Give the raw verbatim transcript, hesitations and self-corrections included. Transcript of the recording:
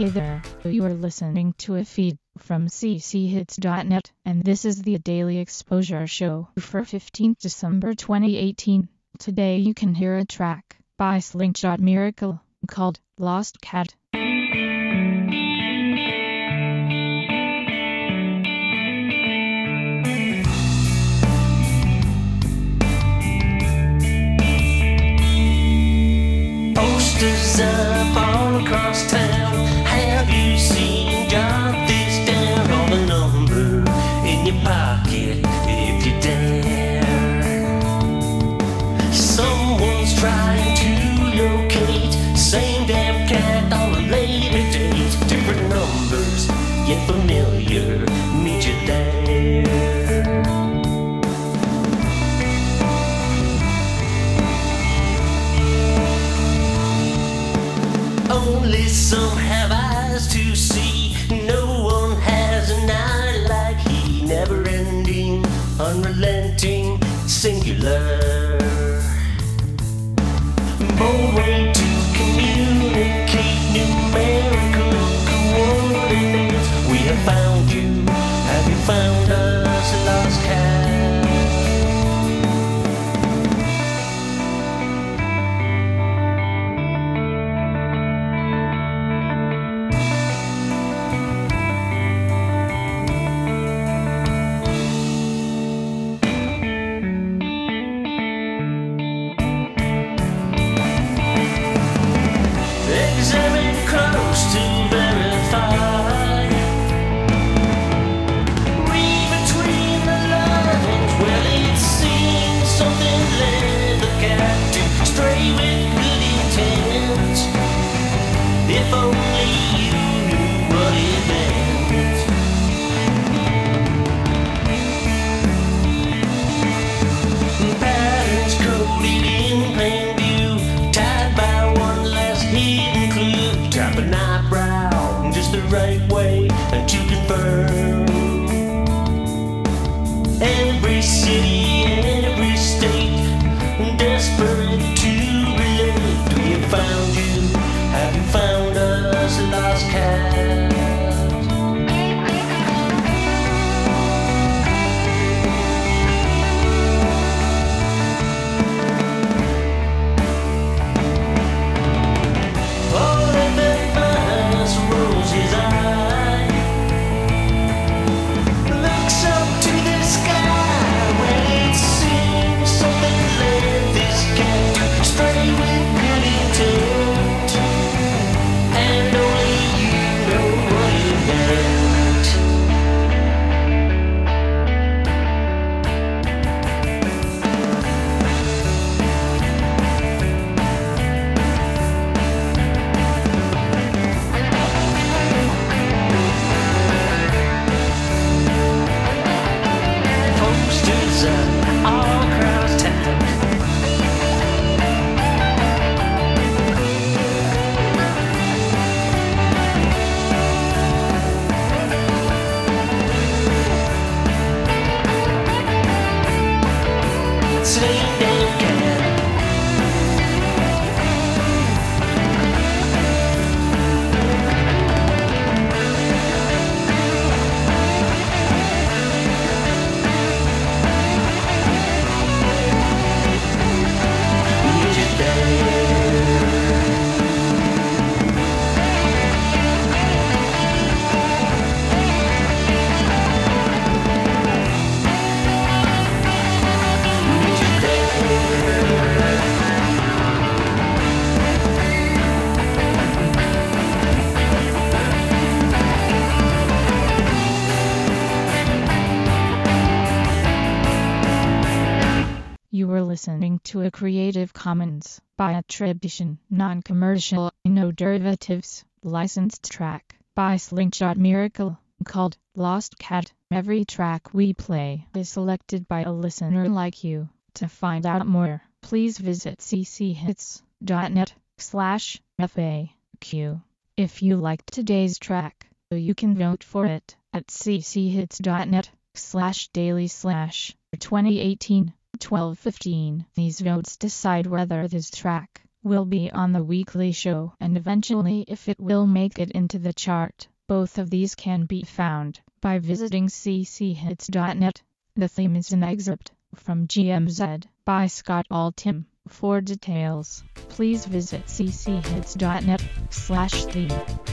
Hey there, you are listening to a feed from c c hits dot net, and this is the Daily Exposure Show for fifteenth December twenty eighteen. Today you can hear a track by Slingshot Miracle called Lost Cat. Posters up all across town. Have you seen? Jot this down. On the number in your pocket if you dare. Someone's trying to locate same damn cat on a later date. Different numbers, yet familiar. Meet you there. Only some have eyes to see. No one has an eye like he. Never ending, unrelenting, singular. Bold way to communicate numerical coordinates. We have found you. Have you found us, lost cat? Examine close to verify. Read between the lines. Well, it seems something led the cat to stray with good intent. If only you knew what it meant. Patterns coded in plain view, tied by one last hidden clue. Tap an eyebrow just the right way to confirm. Every city, every state, desperate to relate. We have found you. Have you found us, lost cat? You were listening to a Creative Commons by attribution, non-commercial, no derivatives, licensed track by Slingshot Miracle called Lost Cat. Every track we play is selected by a listener like you. To find out more, please visit c c hits dot net slash F A Q. If you liked today's track, you can vote for it at c c hits dot net slash daily slash twenty eighteen. twelve fifteen. These votes decide whether this track will be on the weekly show and eventually if it will make it into the chart. Both of these can be found by visiting c c hits dot net. The theme is an excerpt from G M Z by Scott Altham. For details, please visit c c hits dot net slash theme.